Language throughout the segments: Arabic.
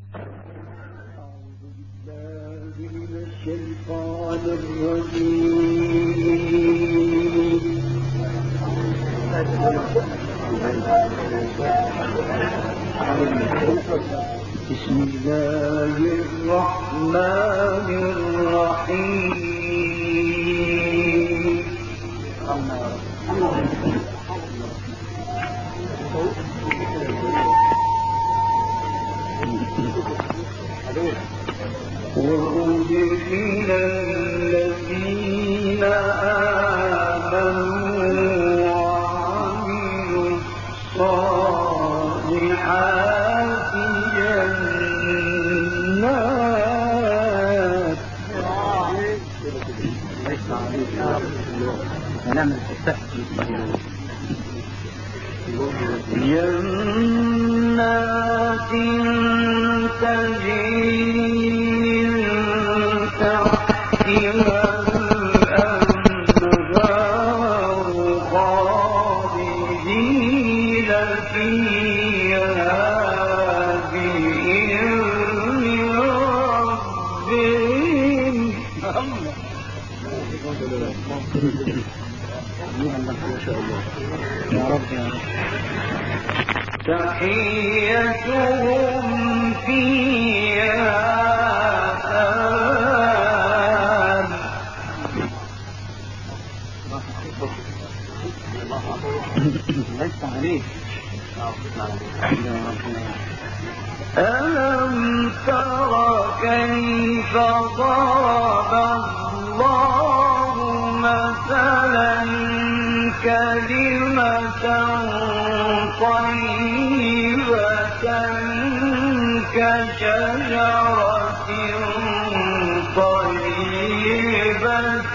بسم الله الرحمن الرحيم. وأدخل الذين آمنوا وعملوا الصالحات جنات تجري من تحتها الأنهار خالدين فيها بإذن ربهم. يا رب يا رب. تحيتهم فيها سلام. ليس عليك. ألم تر كيف ضرب الله مثلا كلمة طيبة كشجرة طيبة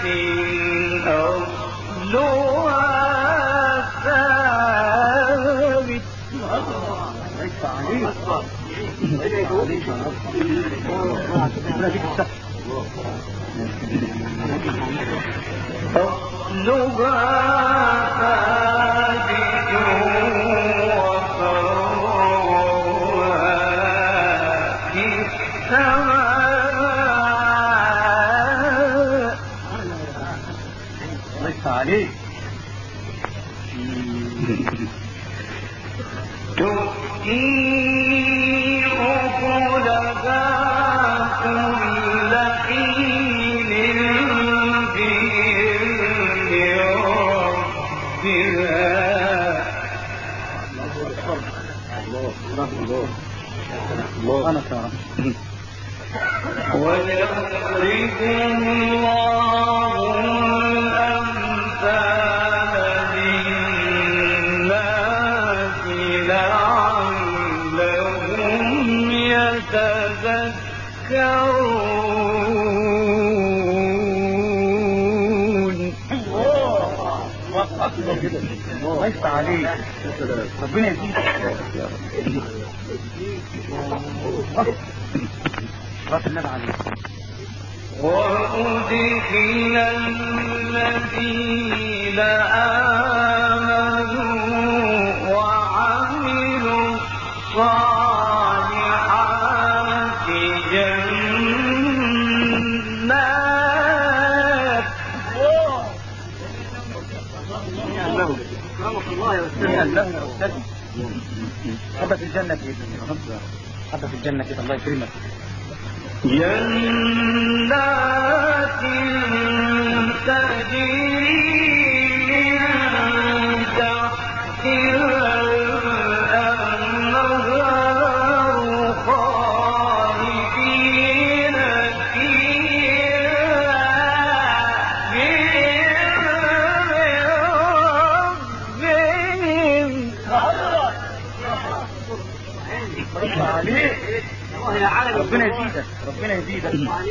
أصلها ثابت. عليك تؤتي أكلها كل حين بإذن ربها ويضرب الله الأمثال للناس لعلهم يتذكرون. ليس عليك. ربنا يزيدك. وأدخل الذين آمنوا وعملوا الصالحات جنات. حبة في الجنة حبة في الجنة الله يكرمك. جنات تجري من تحتها الأنهار خالدين فيها بإذن ربهم. ربنا يزيدك. ربنا يزيدك.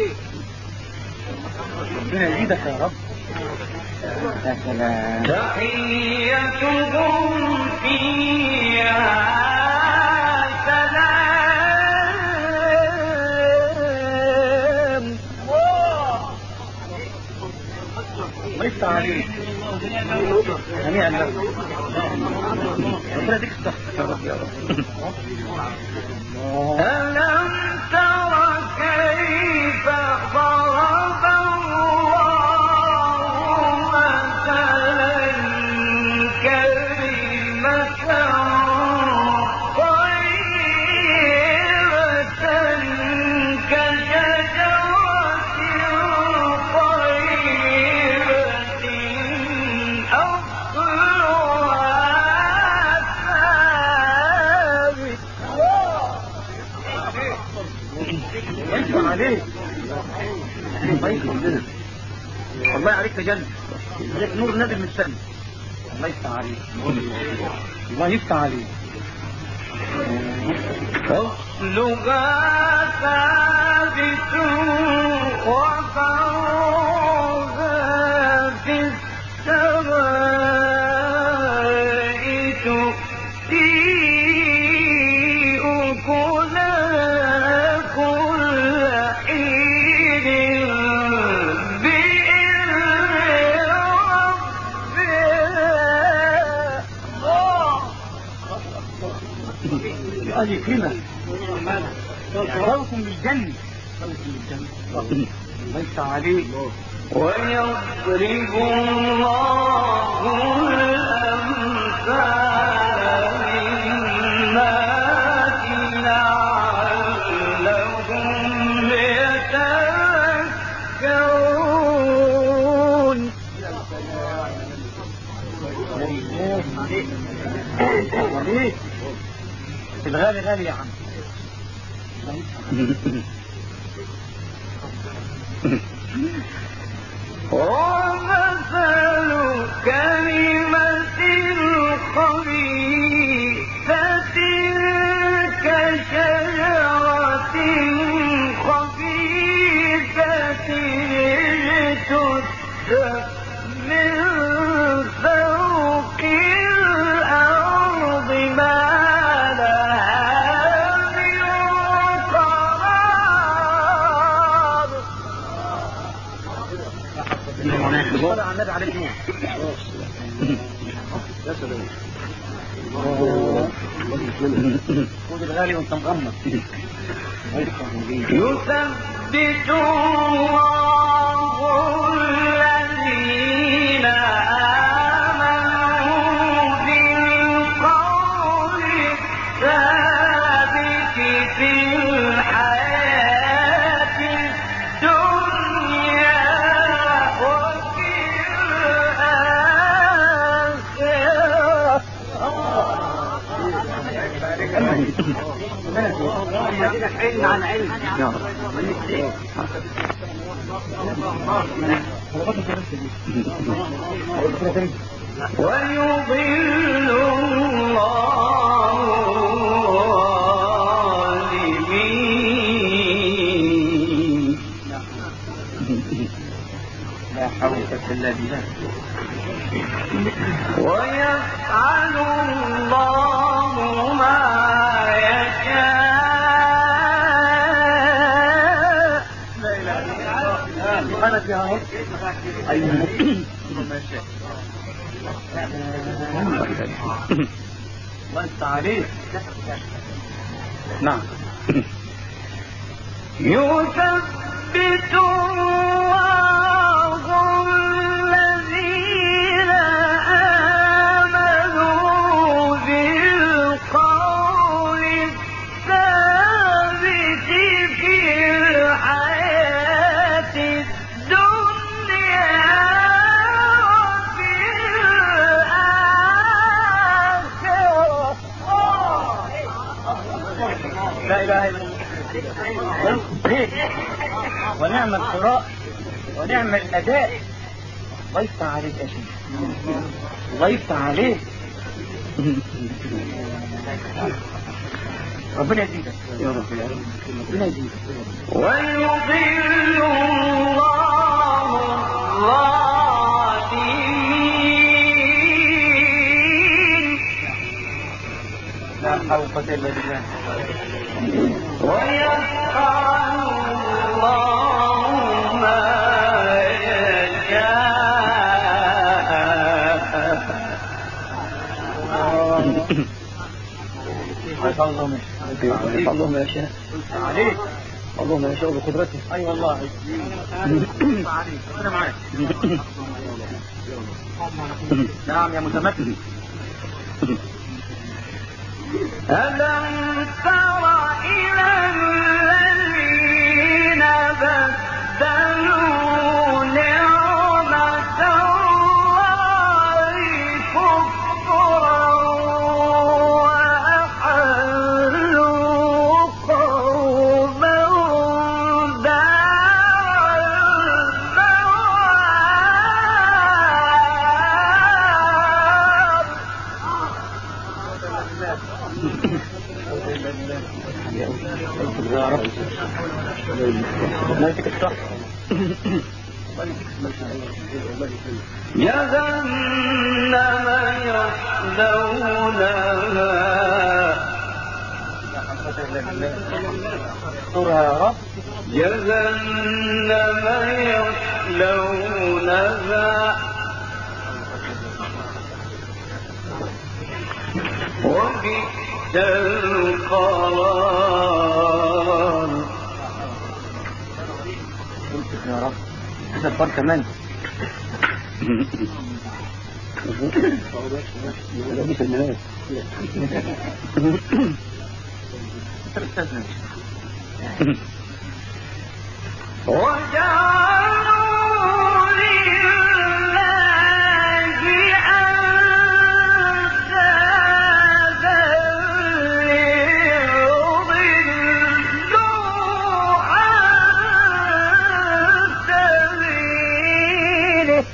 ربنا يزيدك يا رب. يا سلام. تحيتهم فيها سلام. ليس عليك. هنيئا لك. ربنا يديك الصحة يا رب يا رب. ألم تر كيف ضرب الله مثلا كلمة طيبة كشجرة طيبة أصلها ثابت. يسلم عليك. الله يسلم لنا. والله عليك تجنن. زي نور نازل من السماء. الله يفتح عليك. الله يفتح عليك. أصلها ثابت وفرعها في السماء تؤتي أكلها كل حين بإذن ربها. هذه كلمة. خوفكم بالجنة. الله يفتح عليك. ويضرب الله الأمثال للناس لعلهم يتذكرون. الغالي غالي يا عم. ومثل كلمة خبيثة كشجرة خبيثة اجتثت من فوق الأرض ما لها من قرار. صلى على النبي عليه النور. يا سلام. خد الغالي وانت مغمض. يثبت الله الذين آمنوا بالقول الثابت في الحياة الدنيا وفي علم عن علم. ويضل الله الظالمين. لا حول إلا بالله. ويفعل الله ما يشاء. أنا فيها أيوة ما شاء. وانت عليك. نعم. يثبت الله الذين آمنوا بالقول الثابت في الحياة الدنيا وفي الآخرة. لا إله إلا الله. ونعم القراء ونعم الأداء. الله يفتح عليك يا شيخ. الله يفتح عليك. ربنا يزيدك يا رب يا رب. ربنا يزيدك. ويضل الله الظالمين. لا حول إلا بالله. ويفعل الله ما يشاء. اللهم اللهم يشاء عليك، اللهم يشاء بقدرته. اي والله عليك، ربنا معاك. نعم يا متمكن. ألم تر إلى الذين بدلوا نعمة الله كفرا وأحلوا قومهم دار يا رب لا يتك الصح. جهنم يصلونها يا رب جهنم يصلونها وبئس القرار. يا رب الفار كمان. لبس المناس وجعلوا لله أندادا ليضلوا عن سبيله.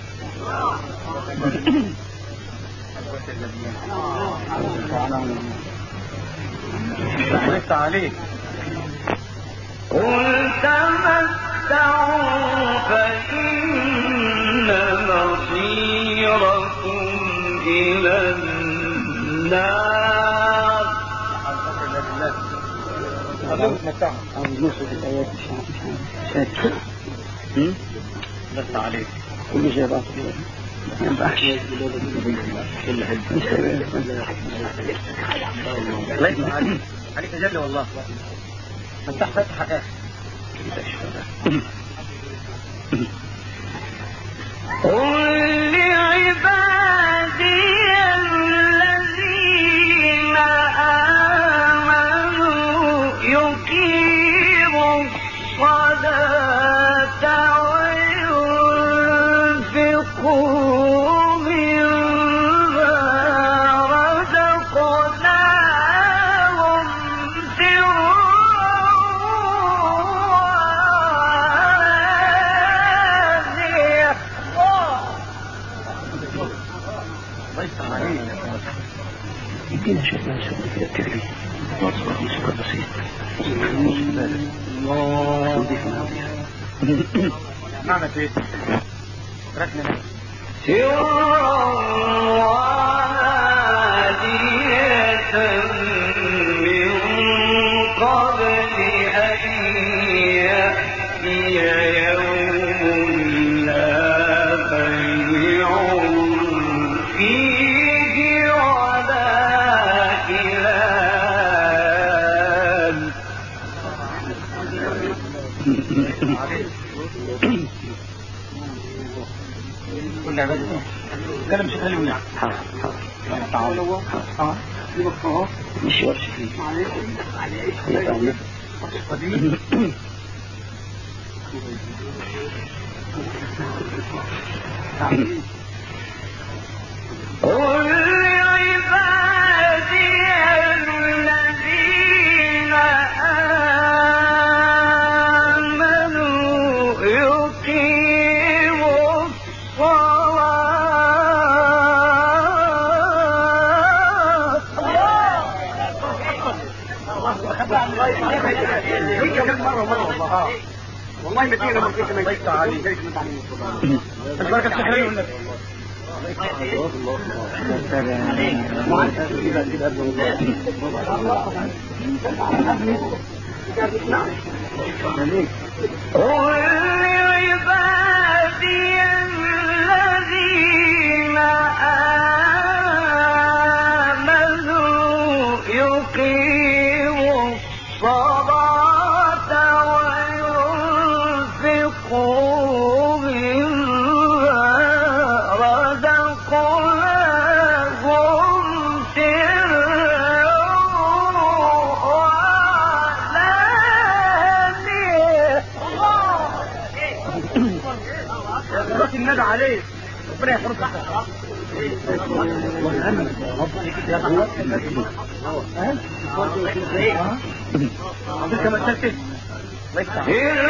لسه عليك. قل تمتعوا فإن مصيركم إلى النار. لسه عليك. كل شيء بقى ليس عليك. عليك جل والله. فتح فتح اخر. قل لعبادي الذين آمنوا يقيموا الصلاة وينفقوا مما رزقناهم سرا وعلانية. ليس عليك. يمكن شيء كده تجري موسيقى بسيط. معنى ايه؟ ركنا سرا وعلانية من قبل أن يأتي يوم لا بيع فيه ولا خلال. كل عبادة كلام شيخ اليوم. مش ورش فيه قل لعبادي الذين آمنوا يقيموا مرة والله ما تيجي لما كنت ما عليك. البركة الشهرية والنبي. قل لعبادي الذين آمنوا يقيموا عندك كما تسكت الله يفتح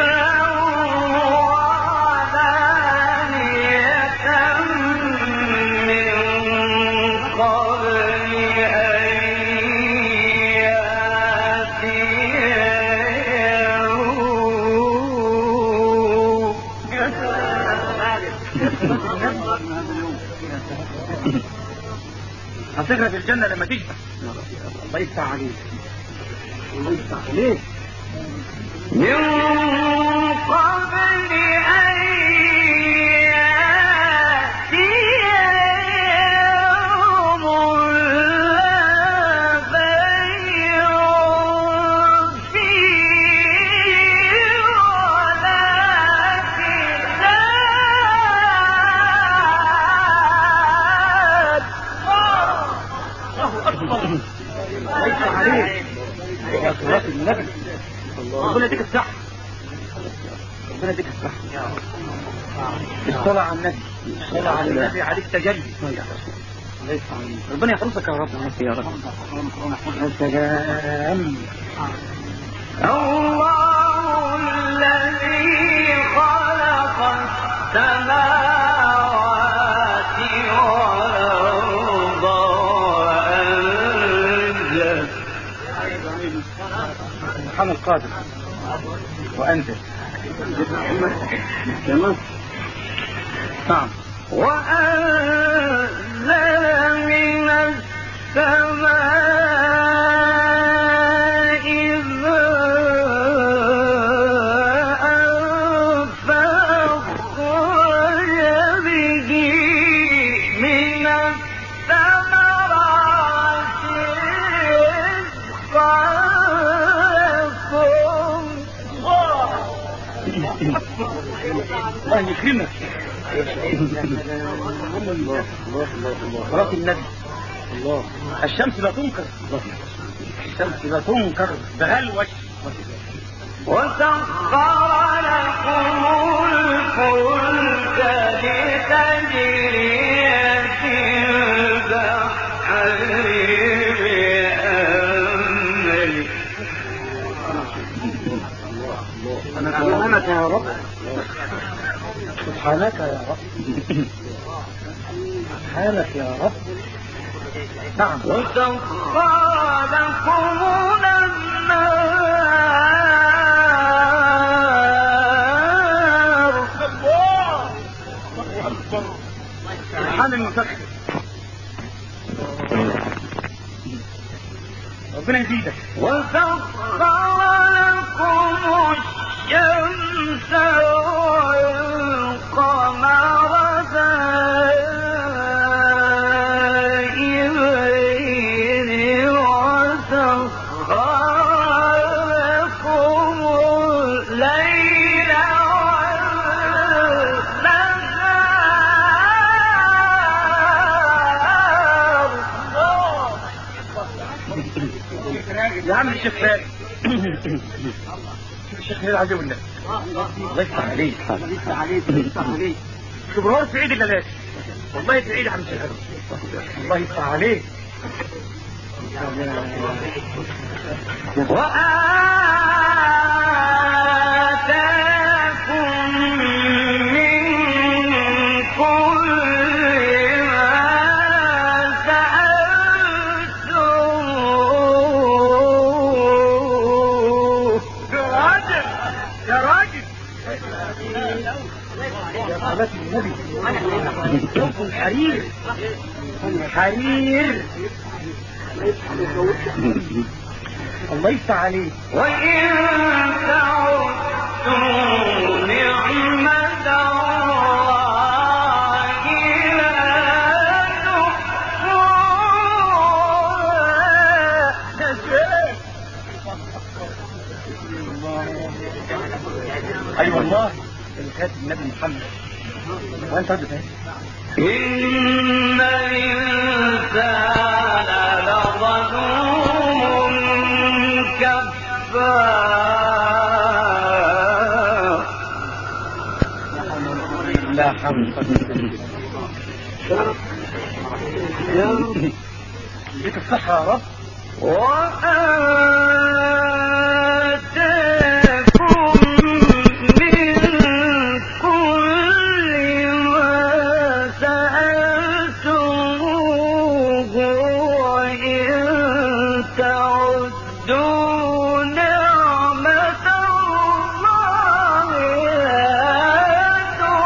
هتقرا في الجنة لما تشبع الله يفتح عليك الله يفتح عليك من قبل أن يأتي يوم لا بيع فيه ولا ليس عليك يا صلاة النبي ربنا يديك الصحة ربنا يديك الصحة الصلاة على النبي الصلاة على النبي عليك تجلي ربنا يحرسك يا رب يا رب السلام الله الذي خلق السماوات والأرض وأنزل سبحان القادر وأنزل نعم وأنزل من السماء ماء فأخرج به من الثمرات رزقا لكم الله يكرمك صلاة النبي الله الشمس لا تنكر الشمس لا تنكر بغلوش وسخر لكم الفلك لتجري في البحر بأمره سبحانك يا رب سبحانك يا رب سبحانك يا رب نعم وسخر لكم النار سبحان المسخر ربنا يزيدك وسخر لكم الشمس والقمر دائبين وسخر لكم الليل والنهار يا عم الشيخ فارس الشيخ هلال عزيز الله الله يفتح عليك شبرار في عيد الليلات والله في عيد عم الشيخ الله يفتح عليك وآتاكم من كل ما سألتموه يا راجل يا صلاة النبي شوف الحرير الحرير الله يفتح عليك وإن تعدوا نعمة الله لا تحصوها أي والله اللي كانت النبي محمد وانت رد فين إن الإنسان لظلوم كفار لا حول ولا قوة إلا بالله اديك الصحة يا رب. وآتاكم من كل ما سألتموه وإن تعدوا نعمة الله لا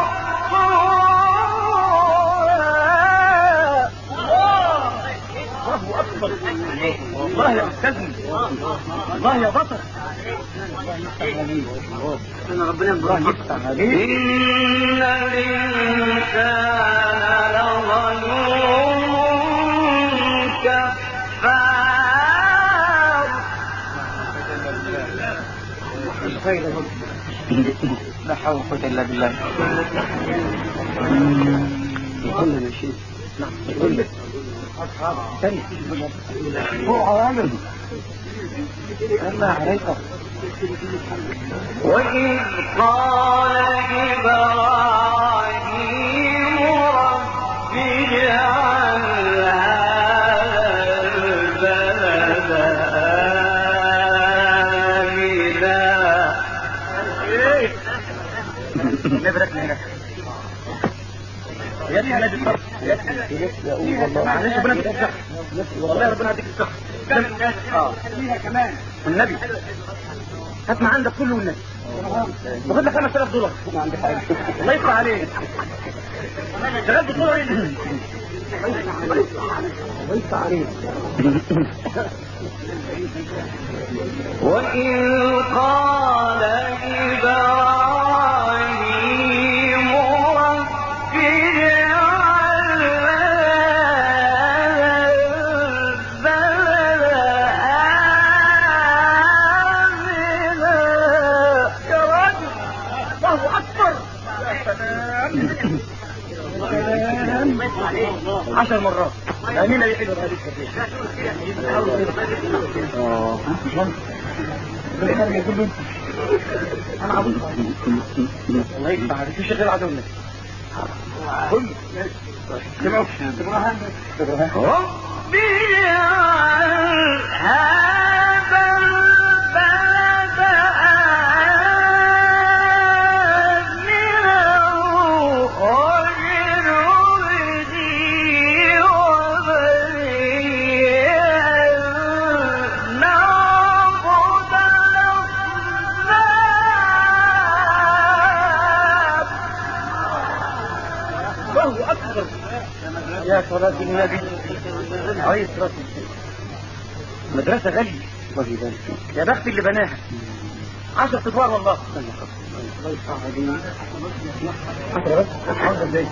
تحصوها. الله أكبر. والله يا أستاذنا، الله يا بطل. أنا ربنا الله يفتح عليك. إن الإنسان لظلوم كفار. لا حول ولا قوة إلا بالله. كلنا شيء. نعم. ثاني. هو عوامل. الله عليك. وإذ قال إبراهيم رب اجعل هذا البلد آمنا. نبرك هنا. يا ابني انا بتصرف. معلش ربنا يديك الصحة. والله ربنا يديك الصحة. كمان والنبي هات ما عندك كله والنبي. باخد لك $5000. ما عندي حاجة. الله يفتح عليك. شغال بالطرق ايه؟ الله يفتح عليك. وإذ قال إبراهيم رب اجعل هذا البلد آمنا. يا راجل الله أكبر. يا سلام. 10 مرات. امين يا حلو هذيك. انا عبد الله يفتح عليك. مش غير عدونا كل سمعوا ابراهيم رب اجعل هذا البلد آمنا واجنبني وبني أن نعبد الأصنام. الله اكبر. يا صلاة النبي عليه الصلاة والسلام. مدرسة غالية الله يبارك فيك. يا بخت اللي بناها 10 ادوار والله. الله يفتح عليك. 10 بس عاوز ازاي؟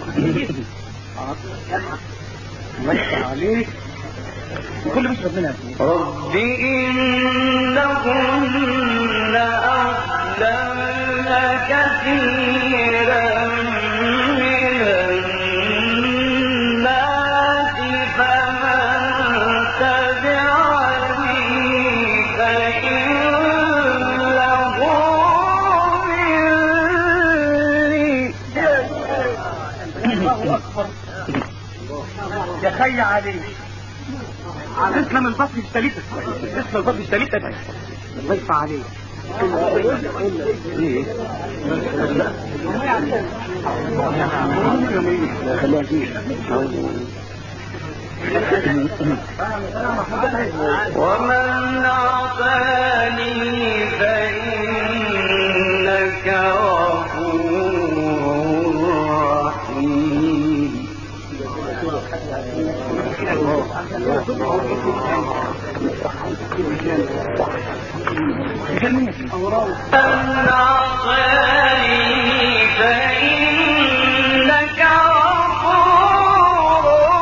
الله يفتح عليك. وكل مش ربنا رب إنهن أضللن كثيرا من الناس فمن تبعني فإنه مني. الله اكبر. يا خي عليك. اسلم البطن اشتريتك. اسلم البطن اشتريتك. الله يفتح عليك. ومن عصاني فإنك غفور رحيم. من عصاني فإنك غفور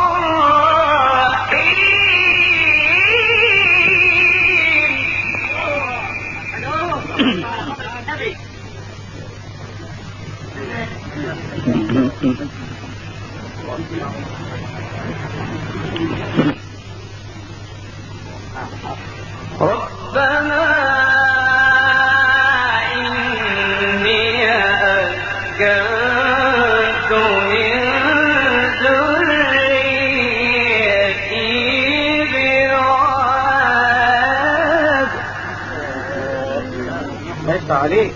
رحيم. ربنا إني أسكنت من ذريتي يفتح عليك.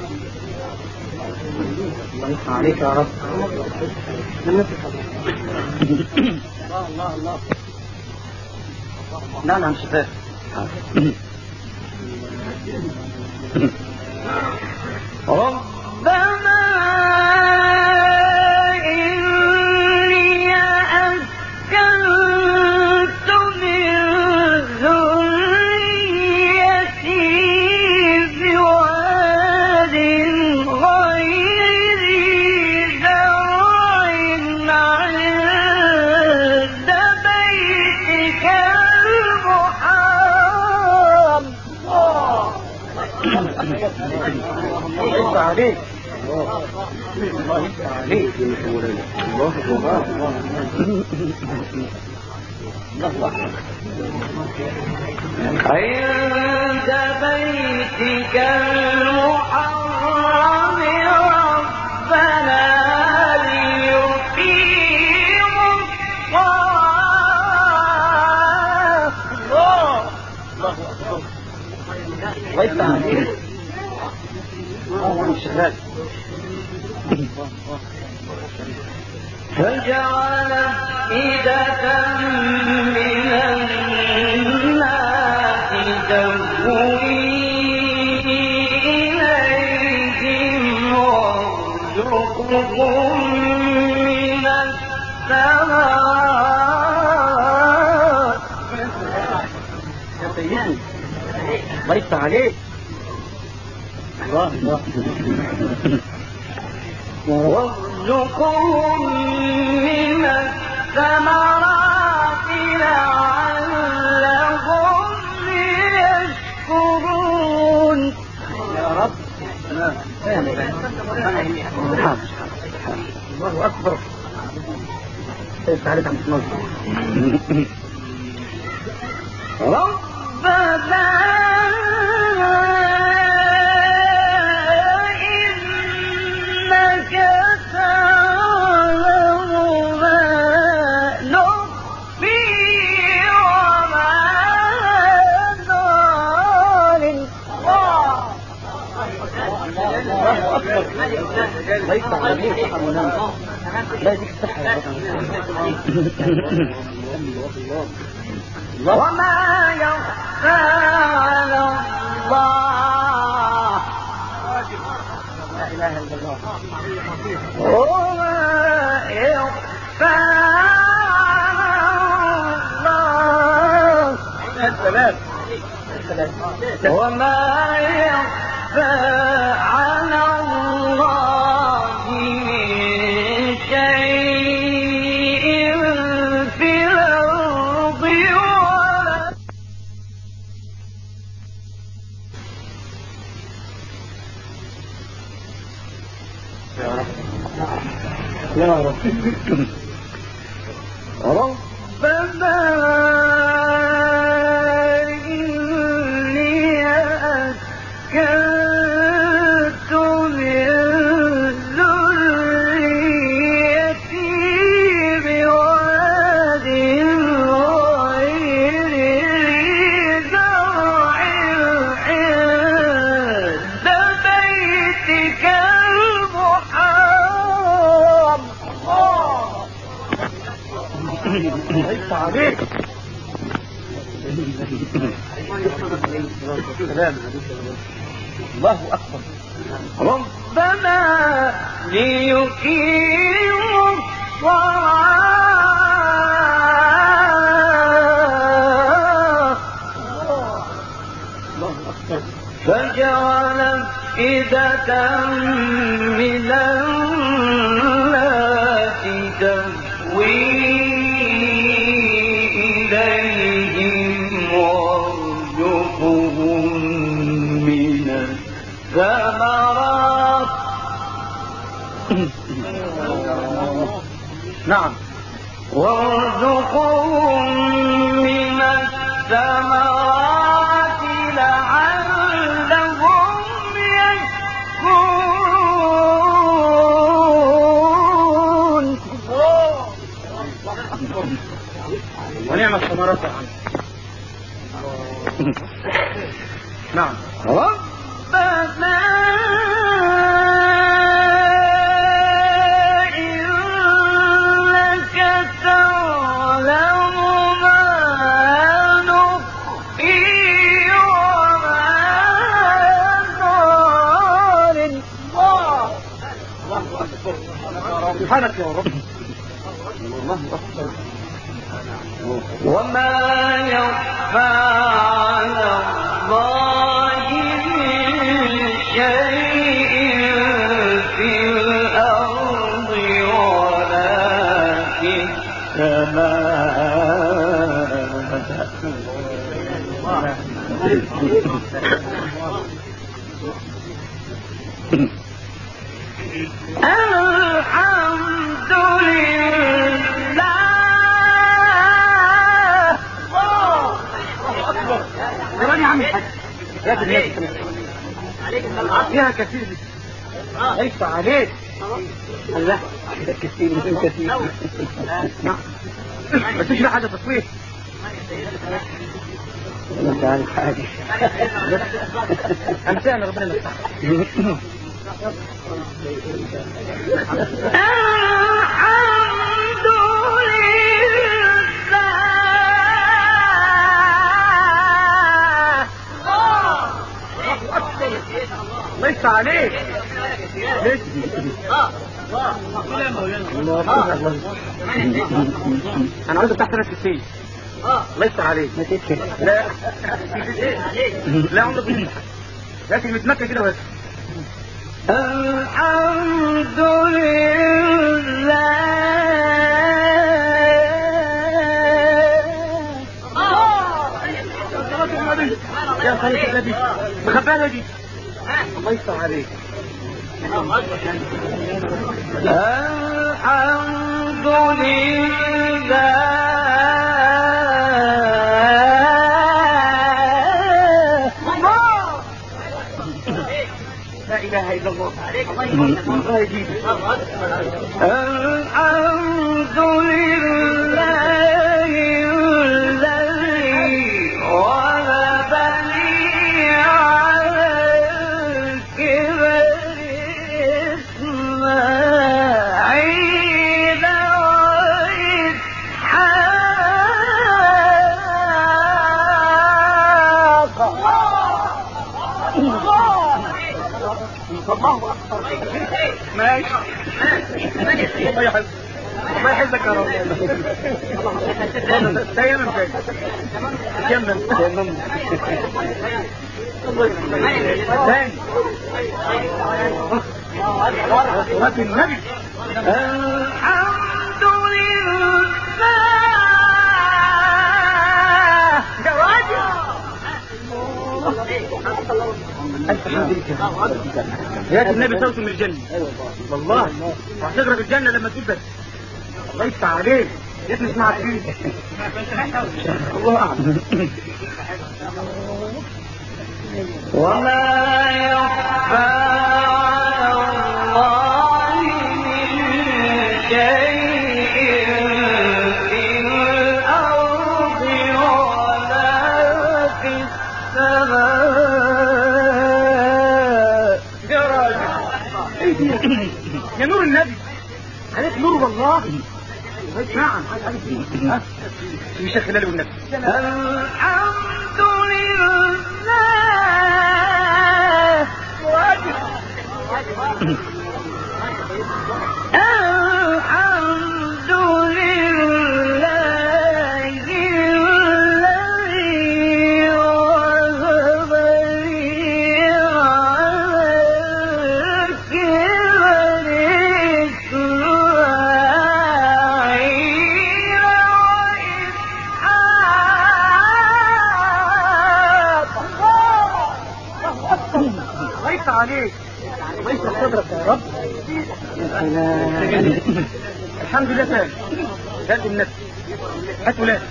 الله يفتح عليك يا رب. الله الله الله. لا لا مش فاهم. ربنا إني أسكنت من ذريتي بواد غير ذي زرع عند بيتك المحرم. الله يفتح عليك. الله يفتح عليك. الله الله عند بيتك المحرم ربنا ليقيموا الصلاة. الله يفتح عليك. مش شغال. فجعل أفئدة من الناس تهوي إليهم وارزقهم من الثمرات. يا سيدي الله يفتح عليك. الله الله وارزقهم من الثمرات لعلهم يشكرون. يا رب. الله أكبر. تعالى تعمل نظر. ربنا إنك تعلم ما نخفي وما نعلن. الله يفتح عليك. لا يديك الصحة يا رب. وما يخفى على الله. لا إله إلا الله. وما يخفى على الله. السلام. وما يخفى على الله من شيء في الأرض ولا يا رب. ربنا إني أسكنت من ذريتي بواد غير ذي زرع عند بيتك المحرم. الله يفتح عليك. السلام. الله أكبر. ربنا ليقيموا الصلاة. الله أكبر. فجعل أفئدة من الناس تهوي إليهم وارزقهم من الثمرات. نعم. وارزقهم من الثمرات لعلهم يشكرون. ونعم الثمرات. نعم. ربنا سبحانك يا رب. الله أكبر. وما يخفى على الله من شيء في الأرض ولا في الحمد لله. يا عم الحاج يا ابني فيها كثير ليس عليك. الله كثير بس مش حاجه تصوير. انت عارف حاجه امسانا ربنا يفتح. الحمد لله. ليس عليك. انا عاوز افتح سنه 60. ليس عليك. لا لا عمرك لكن متمكن كده بس. الحمد لله. يا خليك النبي مخباها دي. الله يفتح عليك. الحمد لله. لا اله الا الله. الله يجيب. الحمد لله الذي وهبني على الكبر إسماعيل وإسحاق. الله اكبر. ماشي. الله يحفظك. الله يحفظك يا رب. دايما كده. كمل. ثاني. صلاة النبي. الحمد لله. يا راجل. ألف حمد لك يا النبي صوت من الجنة. والله وهتغرب الجنة لما تقول بس. الله يفتح عليك. يا ابني اسمع فيه. الله أعلم. وما يخفى على الله من شيء في الأرض ولا في السماء. يا راجل يا نور النبي عليك نور والله. نعم في شيخ خلال والنبي. الحمد لله. الحمد لله الذي وهب لي على الكبر إسماعيل وإسحاق. ليس عليك. ليس صدرك يا رب. الحمد لله. ثاني ثالث النبي. هات ولاد.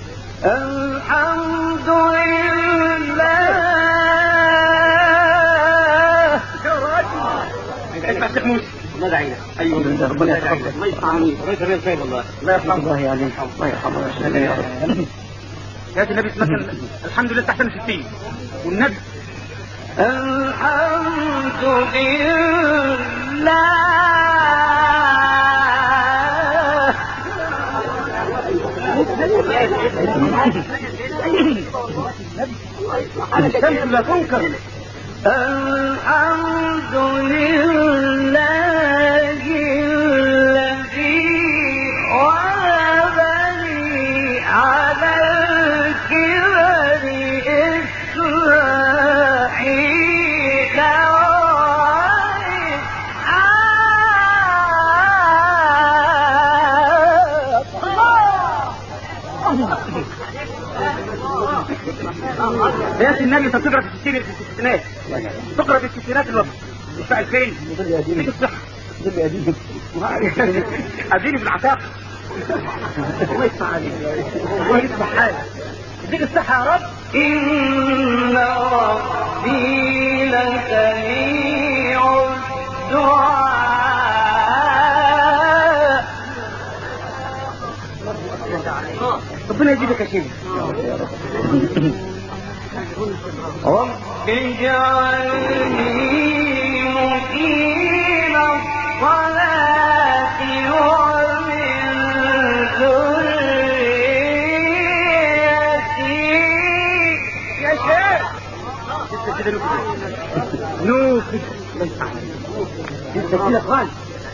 الحمد لله. يا راجل اسمع الشيخ موسى. الله يدعينا. ايوه ربنا يحفظك. الله يفتح عليك. الله يسلمك خير والله. الله يرحمه. الله عليك. الله يرحمه يا رب. يا النبي مثلا الحمد لله تحت 60 والنبي. الحمد لله. الشمس لا تنكر. الحمد لله الذي يا النبي انت بتقرا في الستينات تقرا في الستينات الوقت مش في 2000 دي الصحه اديني في العتاق الله يفتح عليك الله يفتح حالك اديك الصحه يا رب. إن ربي لسميع الدعاء. ربنا يجيبك يا شيخ. رب اجعلني مقيم الصلاة ومن ذريتي. يا شيخ نوف انت كده خالص.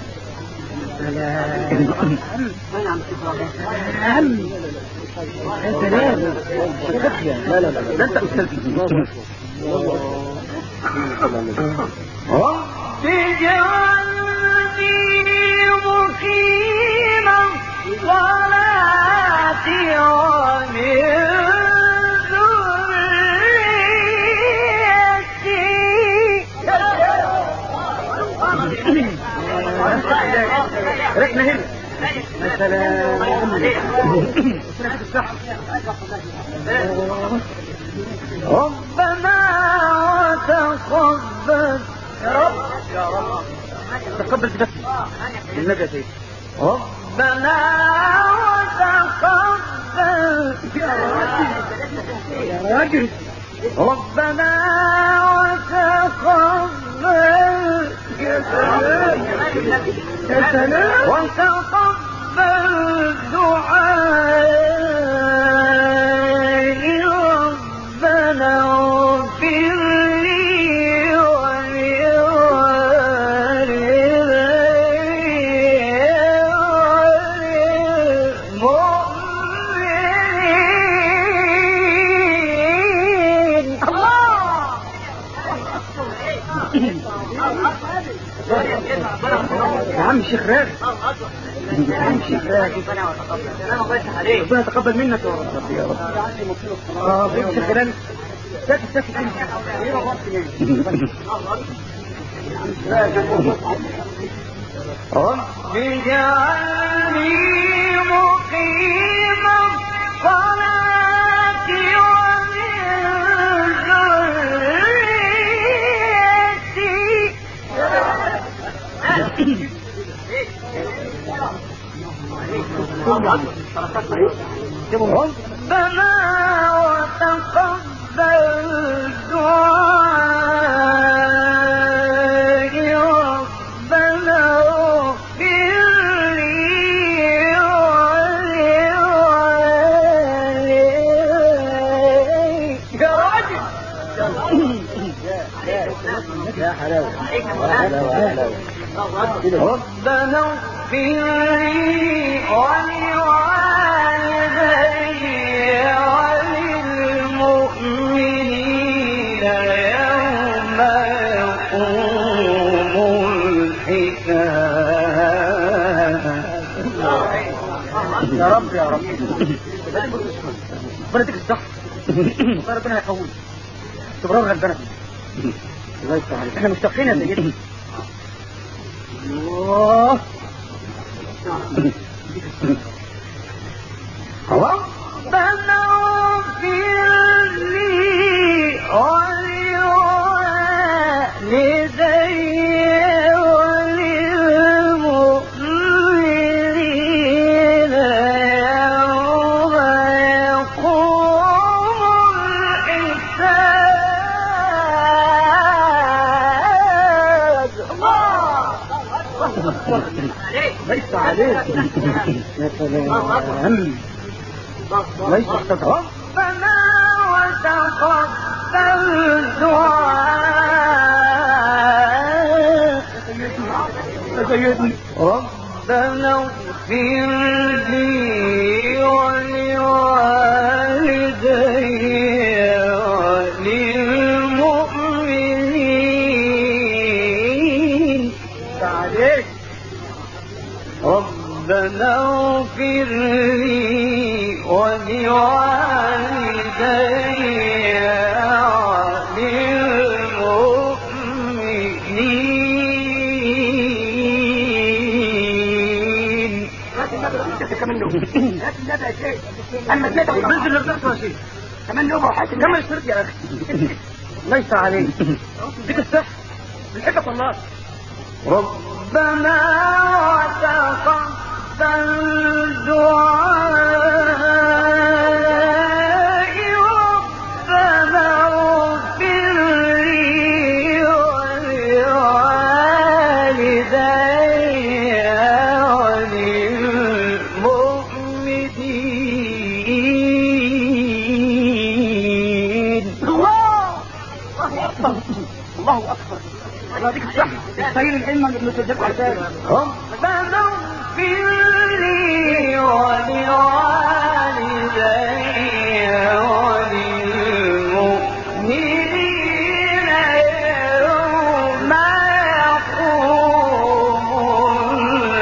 سلام يا سلام. لا لا لا ده انت استاذ. رب اجعلني مقيم الصلاة ومن ذريتي. رحنا هنا. يا سلام. ربنا وتقبل. يا رب يا رب تقبل بنفسي النبي يا سيدي. ربنا وتقبل يا راجل. ربنا وتقبل. يا سلام يا سلام. وتقبل دعائي ربنا اغفر لي وللمؤمنين. يا عم الشيخ راغب. يا عم الشيخ راغب. ربنا يتقبل منك يا رب يا رب. بيت الشيخ راغب. ساكت ساكت. ايه ربطت ليه؟ رب اجعلني مقيم الصلاة ومن ذريتي. ربنا وتقبل دعائي ربنا اغفر لي ولوالدي. يا راجل يا حلاوة يا حلاوة. ربنا اغفر لي ولوالدي وللمؤمنين يوم يقوم الحساب. يا رب يا رب. ربنا يديك الصحة. ربنا يقويك. استمرار غلبنا. الله يفتح عليك. احنا مشتاقين يا سيدي. الله. ربنا اغفر لي ولوالدي وللمؤمنين يوم يقوم الحساب. ليس عليك. يا سلام. ليس احتضر. ربنا وتقبل دعاء. سيدني. ربنا اغفر لي ولوالدي وللمؤمنين. عليك. ربنا اغفر لي ولوالدي منه. هات النبي يا شيخ. اما النبي بنزل اللي بتحصل يا شيخ. كمان نوبه وحاسب. كمل الشريط يا اخي. الله يفتح عليك. ديك الصح. بنحبك والله. ربنا وتقبل دعائي ربنا اغفر لي ولوالدي وللمؤمنين. الله اكبر. الله ديك الصح. سيد العلم ابن سجاد حسان. ربنا اغفر لي ولوالدي وللمؤمنين يوم يقوم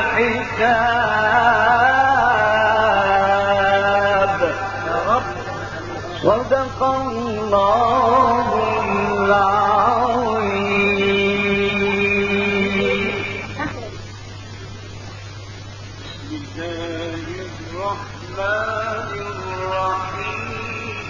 الحساب. يا رب. صدق الله العظيم. بسم الله الرحمن الرحيم.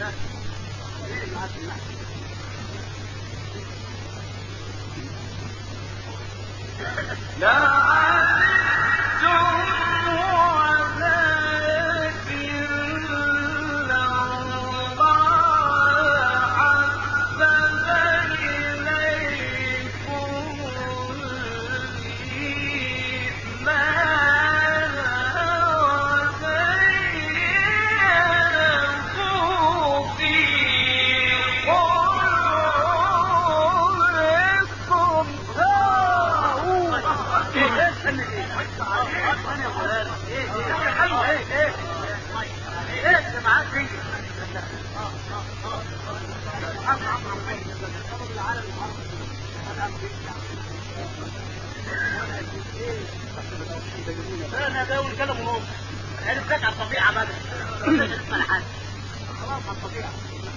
انا ده اول كلام ونص عرفت على الطبيعه بقى مش اسمع حاجه خلاص على الطبيعه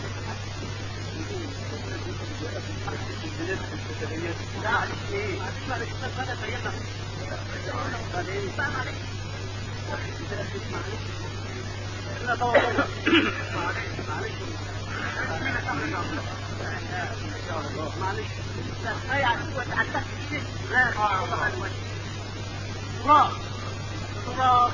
لا عليك ايه اسمع الكتاب بدا بينا معلش لا طبعا معلش لا يا عدو اتعدت كتير لا طبعا الله الله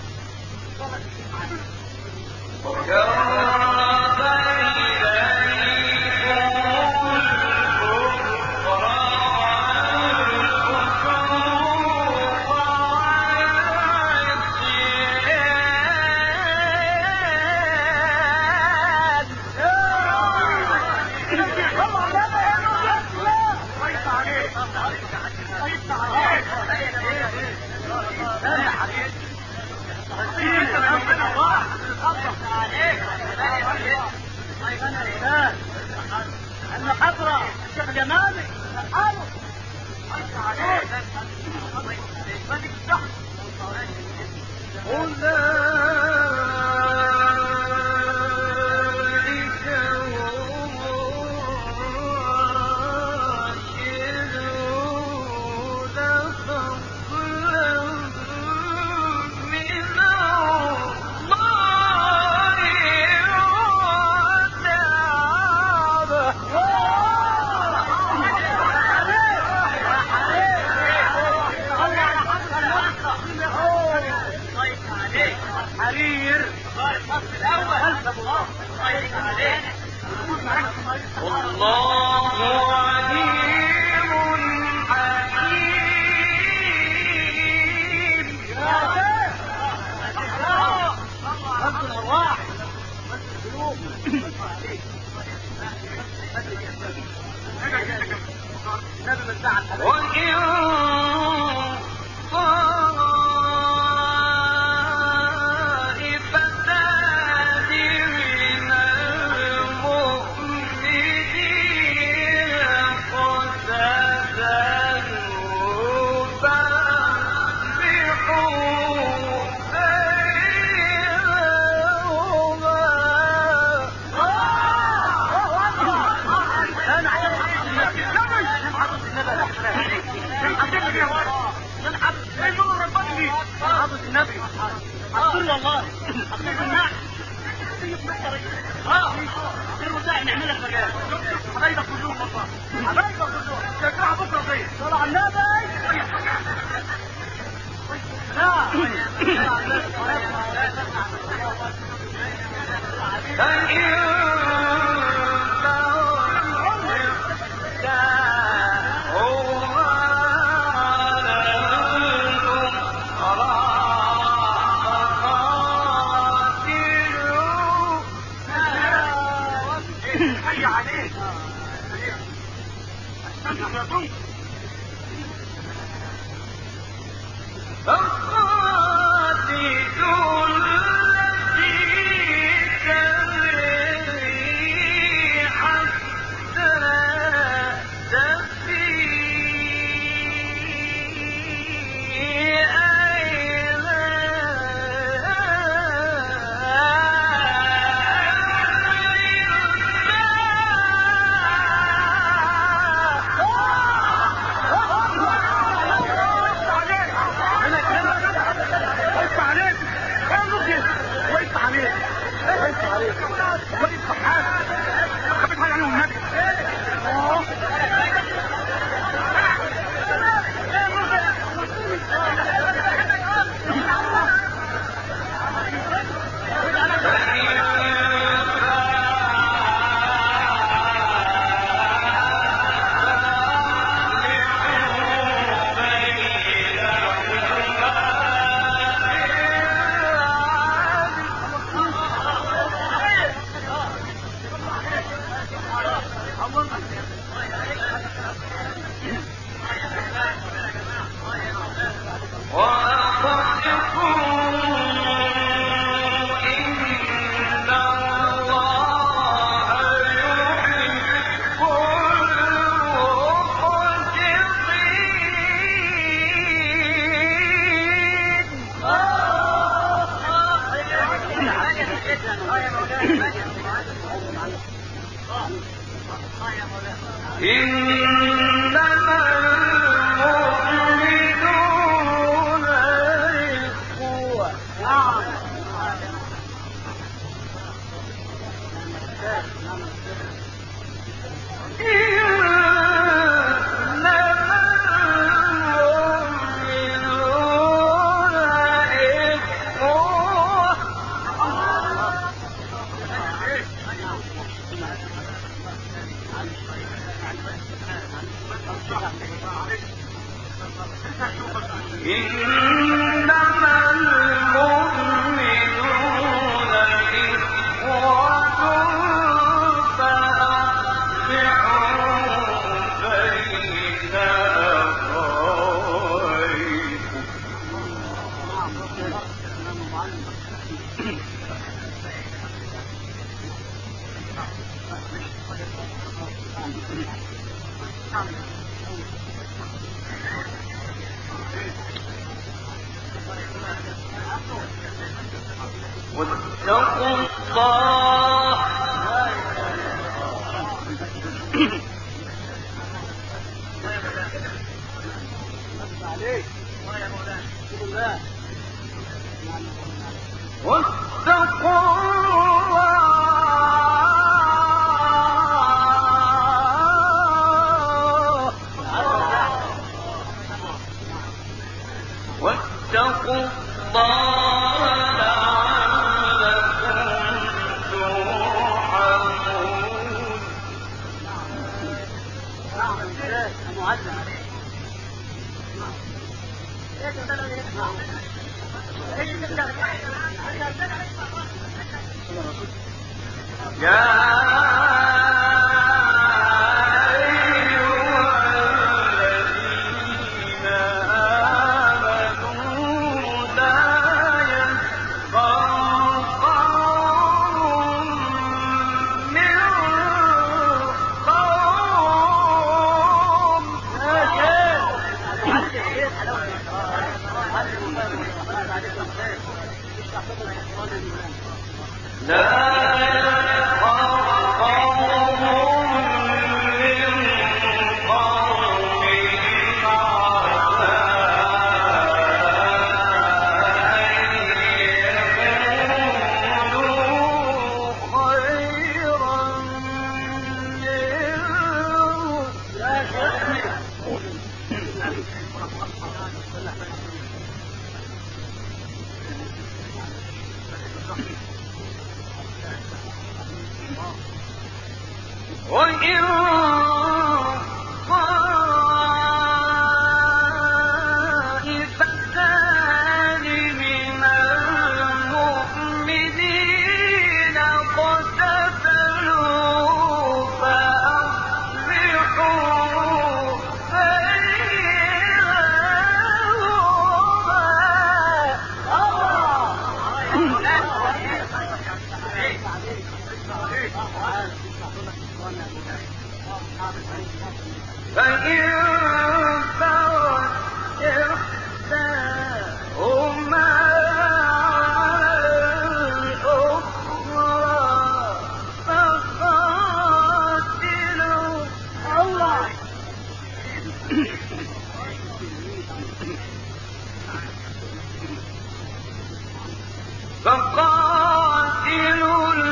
المحاضرة الشيخ اليماني حاله يفتح عليك. الله يفتح حالك. خفيف حاجة عنهم النبي. واتقوا الله واتقوا الله وإن طائفتان من المؤمنين اقتتلوا فأصلحوا فإن بغت إحداهما على الأخرى فقاتلوا التي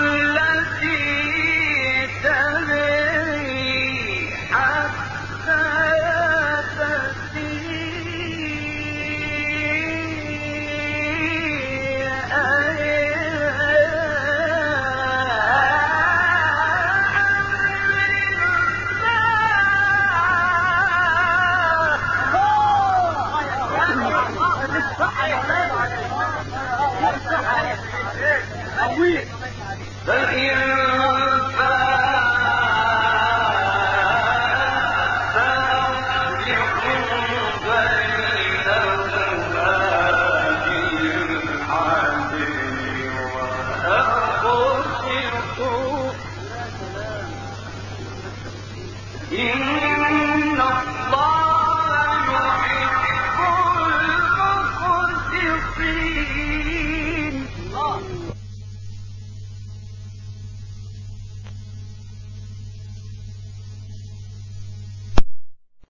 إن